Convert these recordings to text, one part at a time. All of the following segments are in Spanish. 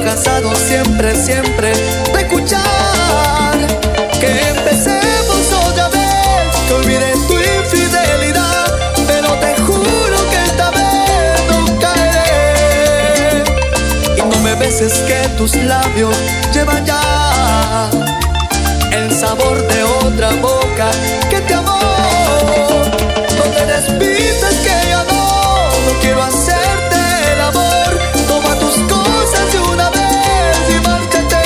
cansado siempre, siempre de escuchar que empecemos otra vez, que olvide tu infidelidad, pero te juro que esta vez no caeré. Y no me beses que tus labios llevan ya el sabor de otra boca que te amó. No te despides que ya no quiero hacerte el amor. Toma tus cosas de una vez y márchate.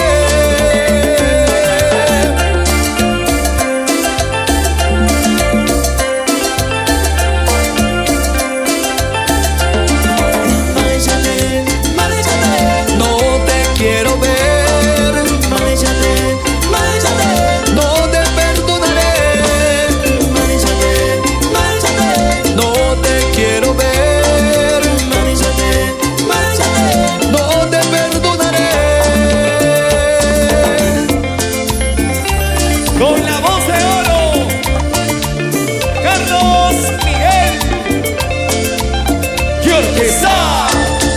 Márchate, márchate. No te quiero ver. Márchate, márchate. No te perdonaré. Márchate, márchate. No te quiero ver. Márchate, márchate. No te perdonaré. Con la voz de oro, Carlos Miguel y orquesta.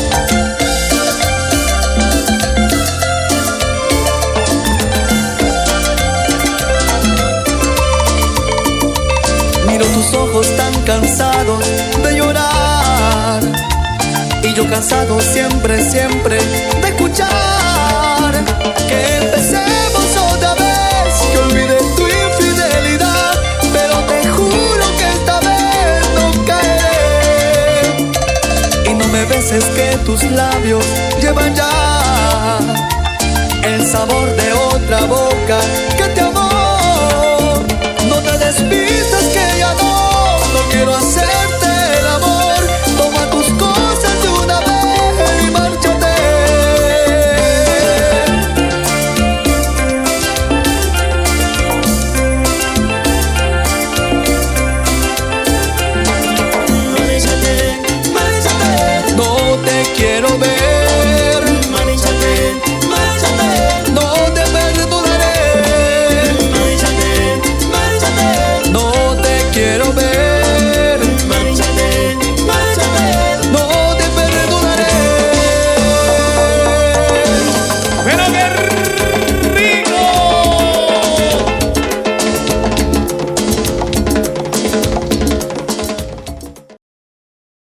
Miro tus ojos tan cansados de llorar, y yo cansado siempre, siempre de escuchar que empecemos otra vez, que olvide tu infidelidad, pero te juro que esta vez no caeré. Y no me beses que tus labios